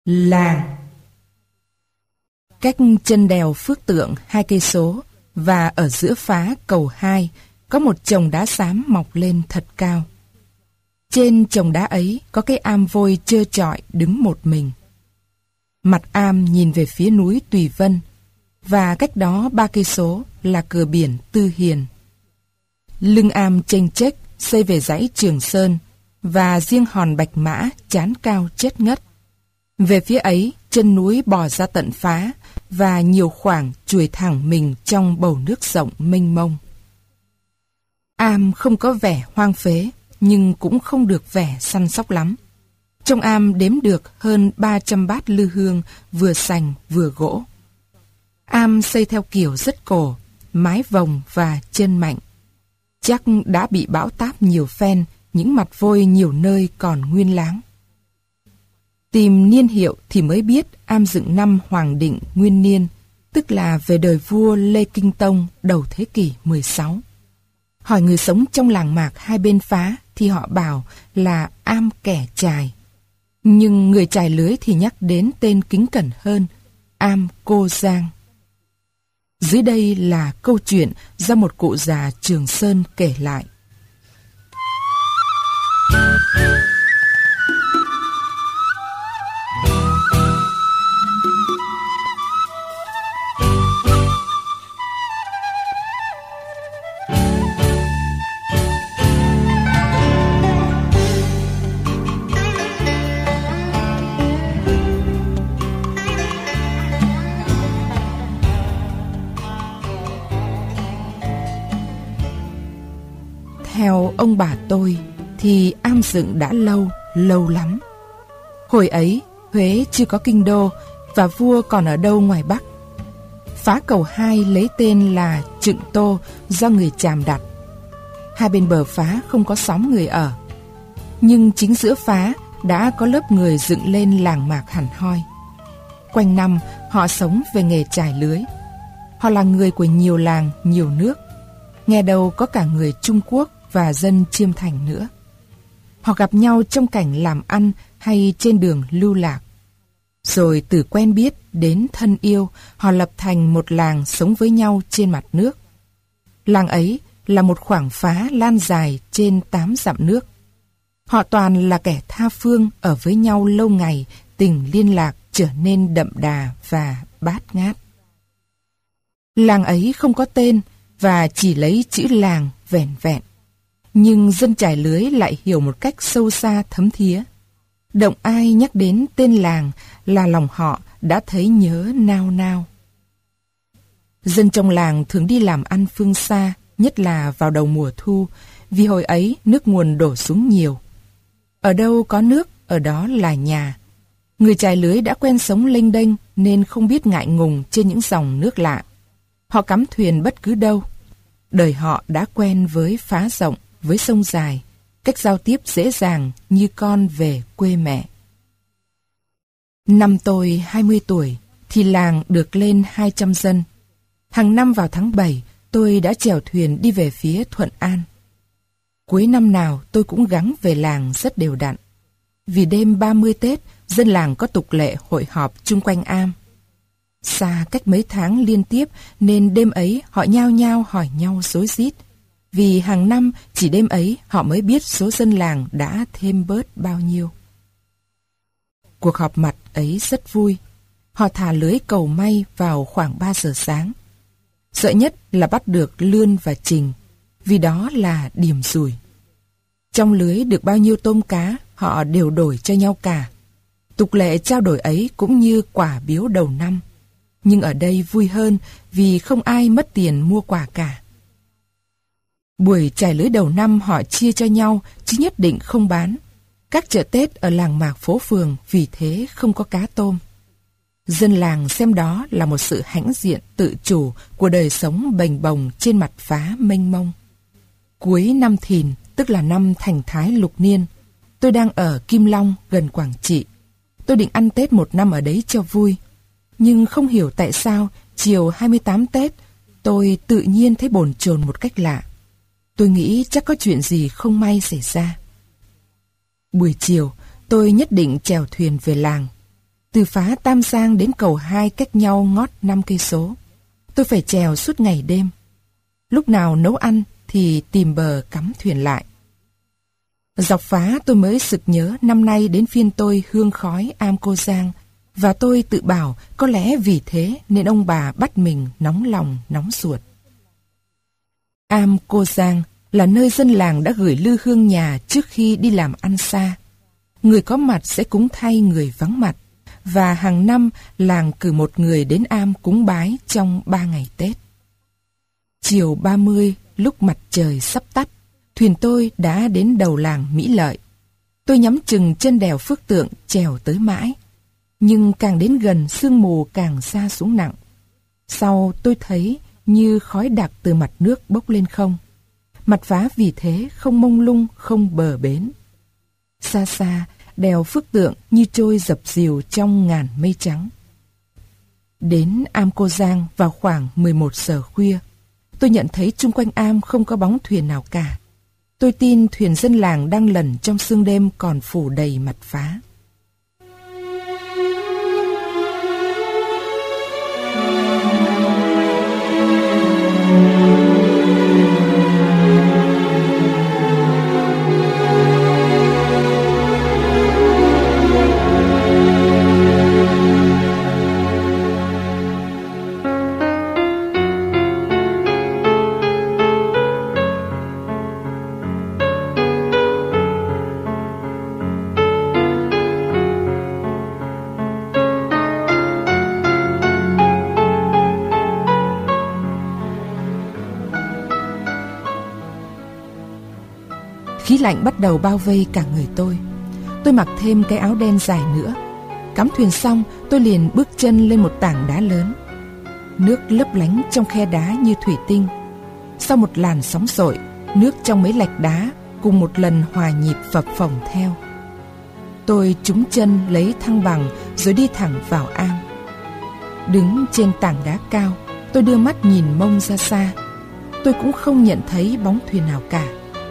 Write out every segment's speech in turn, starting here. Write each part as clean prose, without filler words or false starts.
Làng. Cách chân đèo Phước Tượng 2 cây số và ở giữa phá cầu 2 có một chồng đá xám mọc lên thật cao. Trên chồng đá ấy có cái am vôi trơ trọi đứng một mình. Mặt am nhìn về phía núi Tùy Vân và cách đó 3 cây số là cửa biển Tư Hiền. Lưng am chênh chếch xây về dãy Trường Sơn và riêng hòn Bạch Mã chán cao chết ngất. Về phía ấy, chân núi bò ra tận phá và nhiều khoảng chuồi thẳng mình trong bầu nước rộng mênh mông. Am không có vẻ hoang phế, nhưng cũng không được vẻ săn sóc lắm. Trong am đếm được hơn 300 bát lư hương, vừa sành vừa gỗ. Am xây theo kiểu rất cổ, mái vòng và chân mạnh. Chắc đã bị bão táp nhiều phen, những mặt vôi nhiều nơi còn nguyên láng. Tìm niên hiệu thì mới biết am dựng năm Hoàng Định Nguyên Niên, tức là về đời vua Lê Kinh Tông đầu thế kỷ 16. Hỏi người sống trong làng mạc hai bên phá thì họ bảo là am kẻ chài. Nhưng người chài lưới thì nhắc đến tên kính cẩn hơn, am Cô Giang. Dưới đây là câu chuyện do một cụ già Trường Sơn kể lại. Theo ông bà tôi thì am dựng đã lâu lắm. Hồi ấy Huế chưa có kinh đô và vua còn ở đâu ngoài Bắc. Phá cầu 2 lấy tên là Trựng Tô do người Chàm đặt. Hai bên bờ phá không có xóm người ở. Nhưng chính giữa phá đã có lớp người dựng lên làng mạc hẳn hoi. Quanh năm họ sống về nghề chài lưới. Họ là người của nhiều làng, nhiều nước. Nghe đâu có cả người Trung Quốc và dân Chiêm Thành nữa. Họ gặp nhau trong cảnh làm ăn hay trên đường lưu lạc. Rồi từ quen biết đến thân yêu, họ lập thành một làng sống với nhau trên mặt nước. Làng ấy là một khoảng phá lan dài trên 8 dặm nước. Họ toàn là kẻ tha phương ở với nhau lâu ngày, tình liên lạc trở nên đậm đà và bát ngát. Làng ấy không có tên và chỉ lấy chữ làng vẻn vẹn. Nhưng dân chài lưới lại hiểu một cách sâu xa thấm thía. Động ai nhắc đến tên làng là lòng họ đã thấy nhớ nao nao. Dân trong làng thường đi làm ăn phương xa, nhất là vào đầu mùa thu, vì hồi ấy nước nguồn đổ xuống nhiều. Ở đâu có nước, ở đó là nhà. Người chài lưới đã quen sống lênh đênh nên không biết ngại ngùng trên những dòng nước lạ. Họ cắm thuyền bất cứ đâu. Đời họ đã quen với phá rộng, với sông dài, cách giao tiếp dễ dàng như con về quê mẹ. Năm tôi 20 tuổi thì làng được lên 200 dân. Hàng năm vào tháng 7 tôi đã chèo thuyền đi về phía Thuận An. Cuối năm nào tôi cũng gắng về làng rất đều đặn. Vì đêm 30 Tết, dân làng có tục lệ hội họp chung quanh am. Xa cách mấy tháng liên tiếp nên đêm ấy họ nhao nhao hỏi nhau rối rít. Vì hàng năm chỉ đêm ấy họ mới biết số dân làng đã thêm bớt bao nhiêu. Cuộc họp mặt ấy rất vui. Họ thả lưới cầu may vào khoảng 3 giờ sáng. Sợ nhất là bắt được Lươn và Trình, vì đó là điểm rủi. Trong lưới được bao nhiêu tôm cá, họ đều đổi cho nhau cả. Tục lệ trao đổi ấy cũng như quả biếu đầu năm. Nhưng ở đây vui hơn vì không ai mất tiền mua quà cả. Buổi chài lưới đầu năm họ chia cho nhau chứ nhất định không bán. Các chợ Tết ở làng mạc phố phường vì thế không có cá tôm. Dân làng xem đó là một sự hãnh diện tự chủ của đời sống bềnh bồng trên mặt phá mênh mông. Cuối năm Thìn, tức là năm Thành Thái Lục Niên, tôi đang ở Kim Long gần Quảng Trị. Tôi định ăn Tết một năm ở đấy cho vui. Nhưng không hiểu tại sao chiều 28 Tết tôi tự nhiên thấy bồn chồn một cách lạ. Tôi nghĩ chắc có chuyện gì không may xảy ra. Buổi chiều tôi nhất định chèo thuyền về làng. Từ phá Tam Giang đến cầu 2 cách nhau ngót 5 cây số. Tôi phải chèo suốt ngày đêm. Lúc nào nấu ăn thì tìm bờ cắm thuyền lại. Dọc phá tôi mới sực nhớ năm nay đến phiên tôi hương khói am Cô Giang, và tôi tự bảo có lẽ vì thế nên ông bà bắt mình nóng lòng nóng ruột. Am Cô Giang là nơi dân làng đã gửi lư hương nhà trước khi đi làm ăn xa. Người có mặt sẽ cúng thay người vắng mặt, và hàng năm làng cử một người đến am cúng bái trong 3 ngày Tết. Chiều 30, lúc mặt trời sắp tắt, thuyền tôi đã đến đầu làng Mỹ Lợi. Tôi nhắm chừng chân đèo Phước Tượng trèo tới mãi, nhưng càng đến gần sương mù càng xa xuống nặng. Sau tôi thấy như khói đặc từ mặt nước bốc lên không. Mặt phá vì thế không mông lung, không bờ bến. Xa xa, đèo Phước Tượng như trôi dập dìu trong ngàn mây trắng. Đến am Cô Giang vào khoảng 11 giờ khuya. Tôi nhận thấy chung quanh am không có bóng thuyền nào cả. Tôi tin thuyền dân làng đang lẩn trong sương đêm còn phủ đầy mặt phá. Khí lạnh bắt đầu bao vây cả người tôi. Tôi mặc thêm cái áo đen dài nữa. Cắm thuyền xong, tôi liền bước chân lên một tảng đá lớn. Nước lấp lánh trong khe đá như thủy tinh. Sau một làn sóng dội, nước trong mấy lạch đá cùng một lần hòa nhịp phập phồng theo. Tôi trúng chân lấy thăng bằng rồi đi thẳng vào am. Đứng trên tảng đá cao, tôi đưa mắt nhìn mông ra xa. Tôi cũng không nhận thấy bóng thuyền nào cả.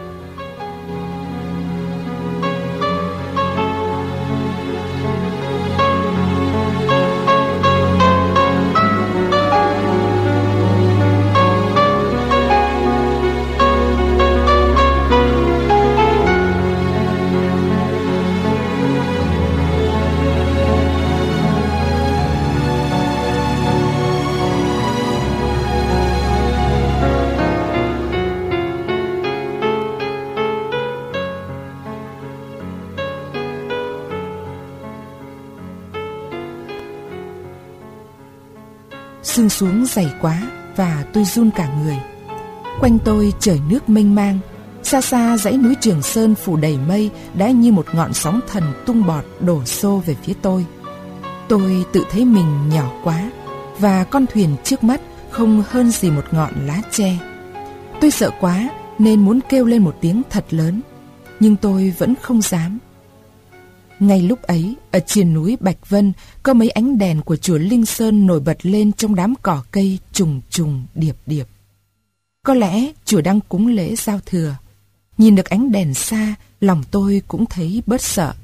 Sương xuống dày quá và tôi run cả người. Quanh tôi trời nước mênh mang. Xa xa dãy núi Trường Sơn phủ đầy mây đã như một ngọn sóng thần tung bọt đổ xô về phía tôi. Tôi tự thấy mình nhỏ quá, và con thuyền trước mắt không hơn gì một ngọn lá tre. Tôi sợ quá nên muốn kêu lên một tiếng thật lớn, nhưng tôi vẫn không dám. Ngay lúc ấy, ở triền núi Bạch Vân, có mấy ánh đèn của chùa Linh Sơn nổi bật lên trong đám cỏ cây trùng trùng điệp điệp. Có lẽ chùa đang cúng lễ giao thừa. Nhìn được ánh đèn xa, lòng tôi cũng thấy bớt sợ.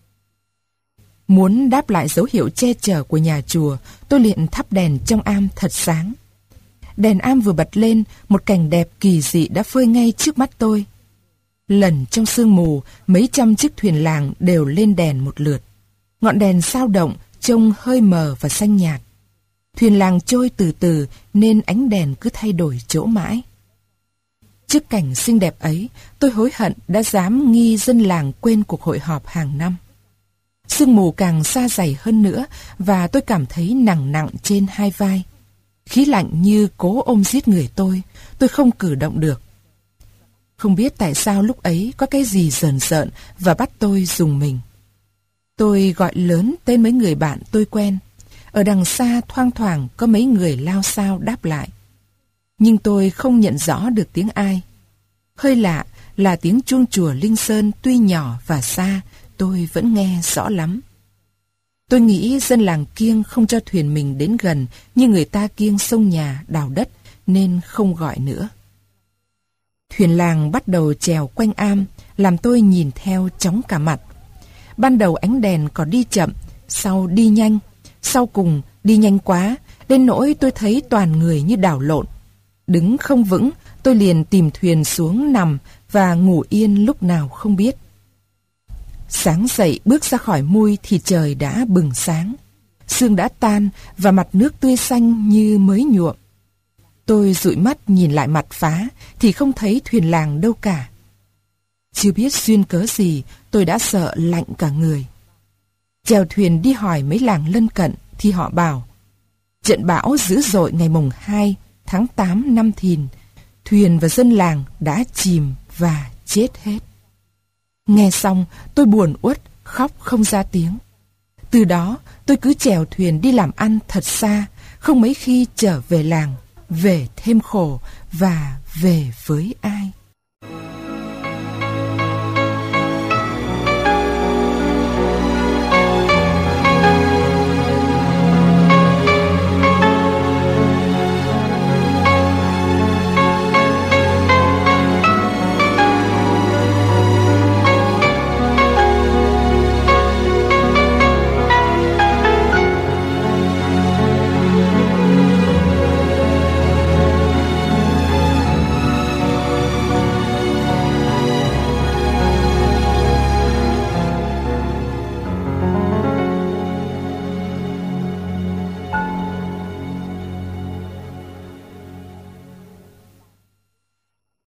Muốn đáp lại dấu hiệu che chở của nhà chùa, tôi liền thắp đèn trong am thật sáng. Đèn am vừa bật lên, một cảnh đẹp kỳ dị đã phơi ngay trước mắt tôi. Lẩn trong sương mù, mấy trăm chiếc thuyền làng đều lên đèn một lượt. Ngọn đèn sao động, trông hơi mờ và xanh nhạt. Thuyền làng trôi từ từ nên ánh đèn cứ thay đổi chỗ mãi. Trước cảnh xinh đẹp ấy, tôi hối hận đã dám nghi dân làng quên cuộc hội họp hàng năm. Sương mù càng sa dày hơn nữa và tôi cảm thấy nặng nặng trên hai vai. Khí lạnh như cố ôm giết người tôi không cử động được. Không biết tại sao lúc ấy có cái gì rờn rợn và bắt tôi rùng mình. Tôi gọi lớn tên mấy người bạn tôi quen. Ở đằng xa thoang thoảng có mấy người lao xao đáp lại. Nhưng tôi không nhận rõ được tiếng ai. Hơi lạ là tiếng chuông chùa Linh Sơn tuy nhỏ và xa, tôi vẫn nghe rõ lắm. Tôi nghĩ dân làng kiêng không cho thuyền mình đến gần như người ta kiêng sông nhà đào đất nên không gọi nữa. Thuyền làng bắt đầu chèo quanh am, làm tôi nhìn theo chóng cả mặt. Ban đầu ánh đèn còn đi chậm, sau đi nhanh, sau cùng đi nhanh quá, đến nỗi tôi thấy toàn người như đảo lộn. Đứng không vững, tôi liền tìm thuyền xuống nằm và ngủ yên lúc nào không biết. Sáng dậy bước ra khỏi mui thì trời đã bừng sáng. Sương đã tan và mặt nước tươi xanh như mới nhuộm. Tôi dụi mắt nhìn lại mặt phá thì không thấy thuyền làng đâu cả. Chưa biết duyên cớ gì, tôi đã sợ lạnh cả người. Chèo thuyền đi hỏi mấy làng lân cận thì họ bảo trận bão dữ dội ngày mùng 2 tháng 8 năm Thìn, thuyền và dân làng đã chìm và chết hết. Nghe xong tôi buồn uất, khóc không ra tiếng. Từ đó tôi cứ chèo thuyền đi làm ăn thật xa, không mấy khi trở về làng, về thêm khổ và về với ai.